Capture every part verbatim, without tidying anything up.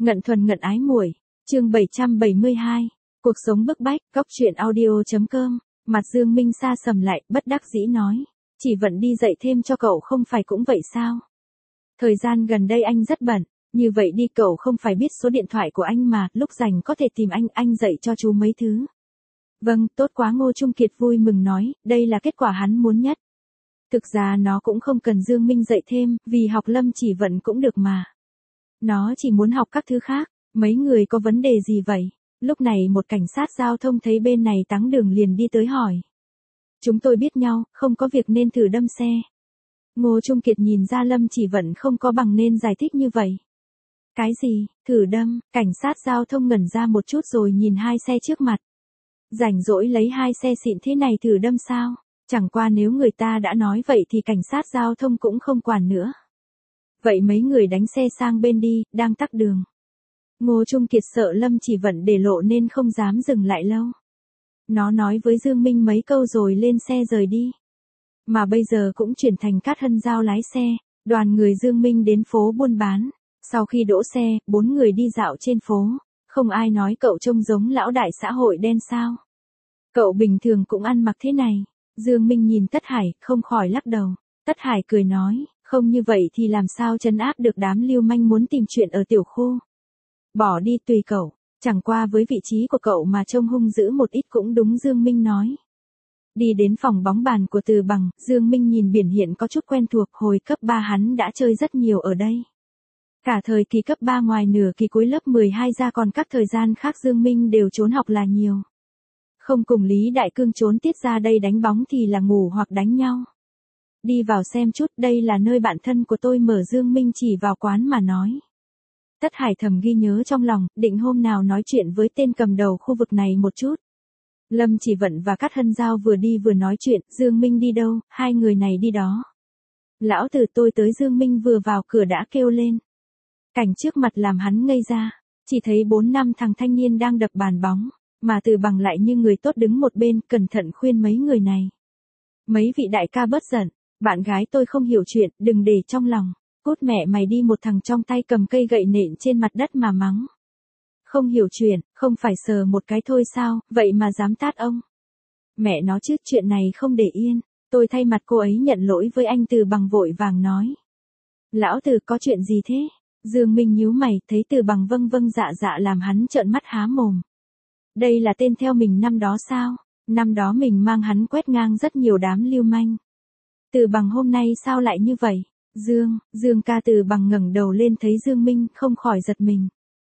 Ngận thuần ngận ái muội, chương bảy trăm bảy mươi hai, cuộc sống bức bách, góc truyện audio.com, mặt Dương Minh sa sầm lại, bất đắc dĩ nói, chỉ vận đi dạy thêm cho cậu không phải cũng vậy sao? Thời gian gần đây anh rất bận, như vậy đi cậu không phải biết số điện thoại của anh mà, lúc rảnh có thể tìm anh, anh dạy cho chú mấy thứ. Vâng, tốt quá. Ngô Trung Kiệt vui mừng nói, đây là kết quả hắn muốn nhất. Thực ra nó cũng không cần Dương Minh dạy thêm, vì học lâm chỉ vận cũng được mà. Nó chỉ muốn học các thứ khác, mấy người có vấn đề gì vậy? Lúc này một cảnh sát giao thông thấy bên này táng đường liền đi tới hỏi. Chúng tôi biết nhau, không có việc nên thử đâm xe. Ngô Trung Kiệt nhìn ra lâm chỉ vận không có bằng nên giải thích như vậy. Cái gì, thử đâm? Cảnh sát giao thông ngẩn ra một chút rồi nhìn hai xe trước mặt. Rảnh rỗi lấy hai xe xịn thế này thử đâm sao? Chẳng qua nếu người ta đã nói vậy thì cảnh sát giao thông cũng không quản nữa. Vậy mấy người đánh xe sang bên đi, đang tắc đường. Ngô Trung Kiệt sợ lâm chỉ vận để lộ nên không dám dừng lại lâu. Nó nói với Dương Minh mấy câu rồi lên xe rời đi. Mà bây giờ cũng chuyển thành Cát Hân Giao lái xe, đoàn người Dương Minh đến phố buôn bán. Sau khi đỗ xe, bốn người đi dạo trên phố. Không ai nói cậu trông giống lão đại xã hội đen sao. Cậu bình thường cũng ăn mặc thế này. Dương Minh nhìn Tất Hải, không khỏi lắc đầu. Tất Hải cười nói, không như vậy thì làm sao trấn áp được đám lưu manh muốn tìm chuyện ở tiểu khu. Bỏ đi tùy cậu, chẳng qua với vị trí của cậu mà trông hung dữ một ít cũng đúng. Dương Minh nói. Đi đến phòng bóng bàn của Từ Bằng, Dương Minh nhìn biển hiện có chút quen thuộc, hồi cấp ba hắn đã chơi rất nhiều ở đây. Cả thời kỳ cấp ba ngoài nửa kỳ cuối lớp mười hai ra còn các thời gian khác Dương Minh đều trốn học là nhiều. Không cùng Lý Đại Cương trốn tiết ra đây đánh bóng thì là ngủ hoặc đánh nhau. Đi vào xem chút, đây là nơi bạn thân của tôi mở. Dương Minh chỉ vào quán mà nói. Tất Hải thầm ghi nhớ trong lòng, định hôm nào nói chuyện với tên cầm đầu khu vực này một chút. Lâm Chỉ Vận và Cát Hân Giao vừa đi vừa nói chuyện, Dương Minh đi đâu, hai người này đi đó. Lão tử tôi tới. Dương Minh vừa vào cửa đã kêu lên. Cảnh trước mặt làm hắn ngây ra, chỉ thấy bốn năm thằng thanh niên đang đập bàn bóng, mà Từ Bằng lại như người tốt đứng một bên, cẩn thận khuyên mấy người này. Mấy vị đại ca bớt giận, bạn gái tôi không hiểu chuyện, đừng để trong lòng. Cút mẹ mày đi. Một thằng trong tay cầm cây gậy nện trên mặt đất mà mắng. Không hiểu chuyện, không phải sờ một cái thôi sao, vậy mà dám tát ông. Mẹ nó chứ, chuyện này không để yên, tôi thay mặt cô ấy nhận lỗi với anh. Từ Bằng vội vàng nói. Lão Từ có chuyện gì thế? Dương Minh nhíu mày, thấy Từ Bằng vâng vâng dạ dạ làm hắn trợn mắt há mồm. Đây là tên theo mình năm đó sao? Năm đó mình mang hắn quét ngang rất nhiều đám lưu manh. Từ Bằng hôm nay sao lại như vậy? Dương, Dương ca. Từ Bằng ngẩng đầu lên thấy Dương Minh không khỏi giật mình.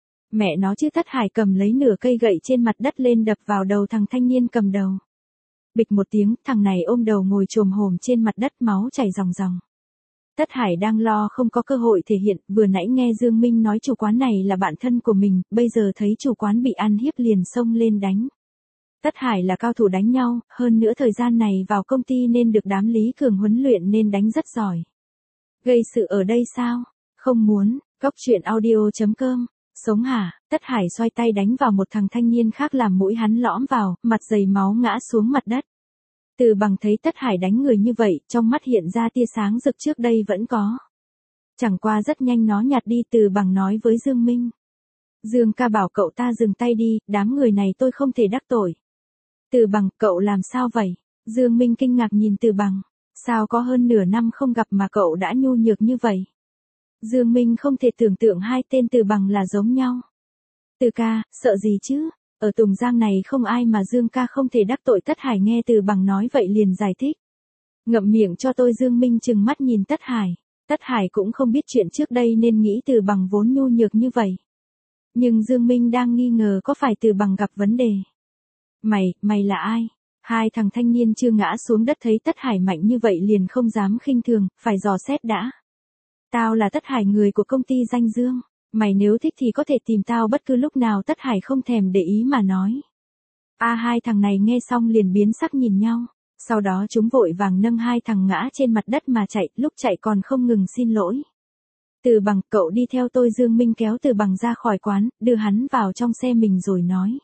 Mẹ nó chứ. Tất Hải cầm lấy nửa cây gậy trên mặt đất lên đập vào đầu thằng thanh niên cầm đầu. Bịch một tiếng, thằng này ôm đầu ngồi chồm hổm trên mặt đất, máu chảy ròng ròng. Tất Hải đang lo không có cơ hội thể hiện, vừa nãy nghe Dương Minh nói chủ quán này là bạn thân của mình, bây giờ thấy chủ quán bị ăn hiếp liền xông lên đánh. Tất Hải là cao thủ đánh nhau, hơn nữa thời gian này vào công ty nên được đám Lý Cường huấn luyện nên đánh rất giỏi. Gây sự ở đây sao? Không muốn. Góc truyện audio.com. Sống hả? Tất Hải xoay tay đánh vào một thằng thanh niên khác làm mũi hắn lõm vào, mặt dày máu ngã xuống mặt đất. Từ Bằng thấy Tất Hải đánh người như vậy, trong mắt hiện ra tia sáng rực trước đây vẫn có. Chẳng qua rất nhanh nó nhạt đi. Từ Bằng nói với Dương Minh. Dương ca bảo cậu ta dừng tay đi, đám người này tôi không thể đắc tội. Từ Bằng, cậu làm sao vậy? Dương Minh kinh ngạc nhìn Từ Bằng. Sao có hơn nửa năm không gặp mà cậu đã nhu nhược như vậy? Dương Minh không thể tưởng tượng hai tên Từ Bằng là giống nhau. Từ ca, sợ gì chứ? Ở Tùng Giang này không ai mà Dương ca không thể đắc tội. Tất Hải nghe Từ Bằng nói vậy liền giải thích. Ngậm miệng cho tôi. Dương Minh trừng mắt nhìn Tất Hải. Tất Hải cũng không biết chuyện trước đây nên nghĩ Từ Bằng vốn nhu nhược như vậy. Nhưng Dương Minh đang nghi ngờ có phải Từ Bằng gặp vấn đề. Mày, mày là ai? Hai thằng thanh niên chưa ngã xuống đất thấy Tất Hải mạnh như vậy liền không dám khinh thường, phải dò xét đã. Tao là Tất Hải, người của công ty Danh Dương. Mày nếu thích thì có thể tìm tao bất cứ lúc nào. Tất Hải không thèm để ý mà nói. A à, hai thằng này nghe xong liền biến sắc nhìn nhau. Sau đó chúng vội vàng nâng hai thằng ngã trên mặt đất mà chạy, lúc chạy còn không ngừng xin lỗi. Từ Bằng, cậu đi theo tôi. Dương Minh kéo Từ Bằng ra khỏi quán, đưa hắn vào trong xe mình rồi nói.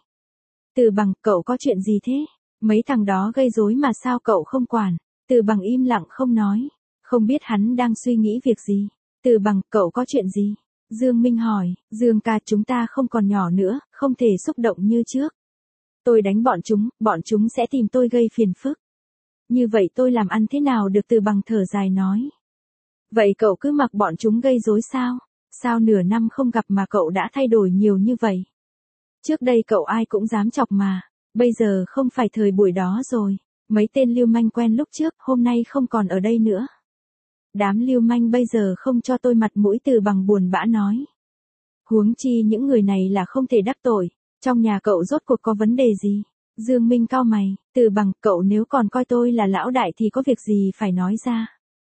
Từ Bằng, cậu có chuyện gì thế? Mấy thằng đó gây rối mà sao cậu không quản? Từ Bằng im lặng không nói. Không biết hắn đang suy nghĩ việc gì. Từ Bằng, cậu có chuyện gì? Dương Minh hỏi, Dương ca chúng ta không còn nhỏ nữa, không thể xúc động như trước. Tôi đánh bọn chúng, bọn chúng sẽ tìm tôi gây phiền phức. Như vậy tôi làm ăn thế nào được? Từ Bằng thở dài nói. Vậy cậu cứ mặc bọn chúng gây rối sao? Sao nửa năm không gặp mà cậu đã thay đổi nhiều như vậy? Trước đây cậu ai cũng dám chọc mà, bây giờ không phải thời buổi đó rồi. Mấy tên lưu manh quen lúc trước, hôm nay không còn ở đây nữa. Đám lưu manh bây giờ không cho tôi mặt mũi, Từ Bằng buồn bã nói. Huống chi những người này là không thể đắc tội, trong nhà cậu rốt cuộc có vấn đề gì? Dương Minh cau mày, Từ Bằng, cậu nếu còn coi tôi là lão đại thì có việc gì phải nói ra.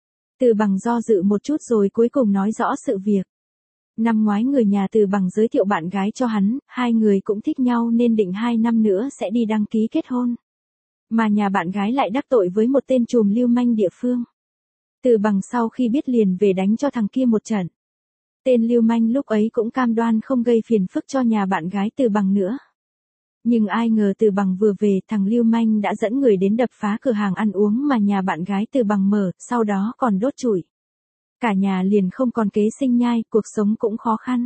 Từ Bằng do dự một chút rồi cuối cùng nói rõ sự việc. Năm ngoái người nhà Từ Bằng giới thiệu bạn gái cho hắn, hai người cũng thích nhau nên định hai năm nữa sẽ đi đăng ký kết hôn. Mà nhà bạn gái lại đắc tội với một tên trùm lưu manh địa phương. Từ Bằng sau khi biết liền về đánh cho thằng kia một trận. Tên lưu manh lúc ấy cũng cam đoan không gây phiền phức cho nhà bạn gái Từ Bằng nữa. Nhưng ai ngờ Từ Bằng vừa về, thằng lưu manh đã dẫn người đến đập phá cửa hàng ăn uống mà nhà bạn gái Từ Bằng mở, sau đó còn đốt trụi. Cả nhà liền không còn kế sinh nhai, cuộc sống cũng khó khăn.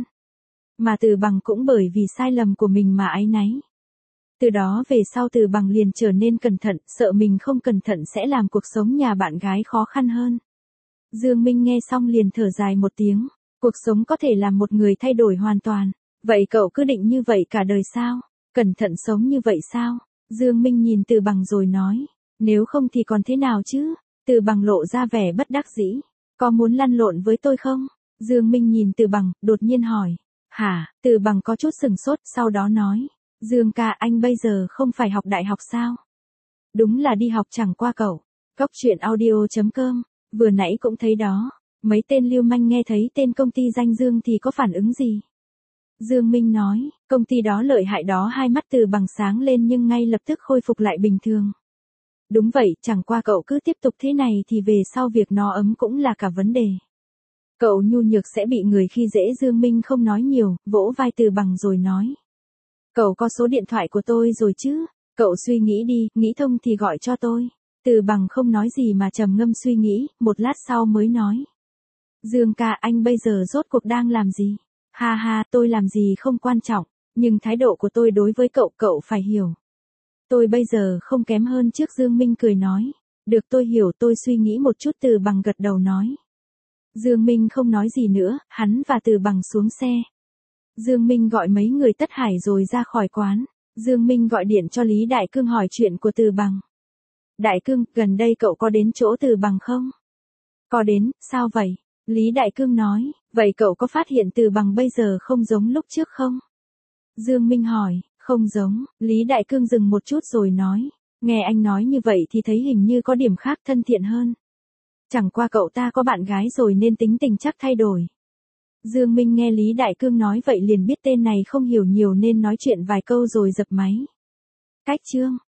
Mà Từ Bằng cũng bởi vì sai lầm của mình mà áy náy. Từ đó về sau Từ Bằng liền trở nên cẩn thận, sợ mình không cẩn thận sẽ làm cuộc sống nhà bạn gái khó khăn hơn. Dương Minh nghe xong liền thở dài một tiếng, cuộc sống có thể làm một người thay đổi hoàn toàn. Vậy cậu cứ định như vậy cả đời sao? Cẩn thận sống như vậy sao? Dương Minh nhìn Từ Bằng rồi nói, nếu không thì còn thế nào chứ? Từ Bằng lộ ra vẻ bất đắc dĩ, có muốn lăn lộn với tôi không? Dương Minh nhìn Từ Bằng, đột nhiên hỏi, hả? Từ Bằng có chút sừng sốt, sau đó nói, Dương ca, anh bây giờ không phải học đại học sao? Đúng là đi học chẳng qua cậu. Cóc truyện audio chấm com, vừa nãy cũng thấy đó, mấy tên lưu manh nghe thấy tên công ty danh Dương thì có phản ứng gì? Dương Minh nói, công ty đó lợi hại đó. Hai mắt Từ Bằng sáng lên nhưng ngay lập tức khôi phục lại bình thường. Đúng vậy, chẳng qua cậu cứ tiếp tục thế này thì về sau việc nó ấm cũng là cả vấn đề. Cậu nhu nhược sẽ bị người khi dễ. Dương Minh không nói nhiều, vỗ vai Từ Bằng rồi nói. Cậu có số điện thoại của tôi rồi chứ? Cậu suy nghĩ đi, nghĩ thông thì gọi cho tôi. Từ Bằng không nói gì mà trầm ngâm suy nghĩ, một lát sau mới nói. Dương ca, anh bây giờ rốt cuộc đang làm gì? Ha ha, tôi làm gì không quan trọng, nhưng thái độ của tôi đối với cậu, cậu phải hiểu. Tôi bây giờ không kém hơn trước. Dương Minh cười nói. Được, tôi hiểu, tôi suy nghĩ một chút. Từ Bằng gật đầu nói. Dương Minh không nói gì nữa, hắn và Từ Bằng xuống xe. Dương Minh gọi mấy người Tất Hải rồi ra khỏi quán. Dương Minh gọi điện cho Lý Đại Cương hỏi chuyện của Từ Bằng. Đại Cương, gần đây cậu có đến chỗ Từ Bằng không? Có đến, sao vậy? Lý Đại Cương nói, vậy cậu có phát hiện Từ Bằng bây giờ không giống lúc trước không? Dương Minh hỏi, không giống. Lý Đại Cương dừng một chút rồi nói, nghe anh nói như vậy thì thấy hình như có điểm khác, thân thiện hơn. Chẳng qua cậu ta có bạn gái rồi nên tính tình chắc thay đổi. Dương Minh nghe Lý Đại Cương nói vậy liền biết tên này không hiểu nhiều nên nói chuyện vài câu rồi dập máy. Cách chương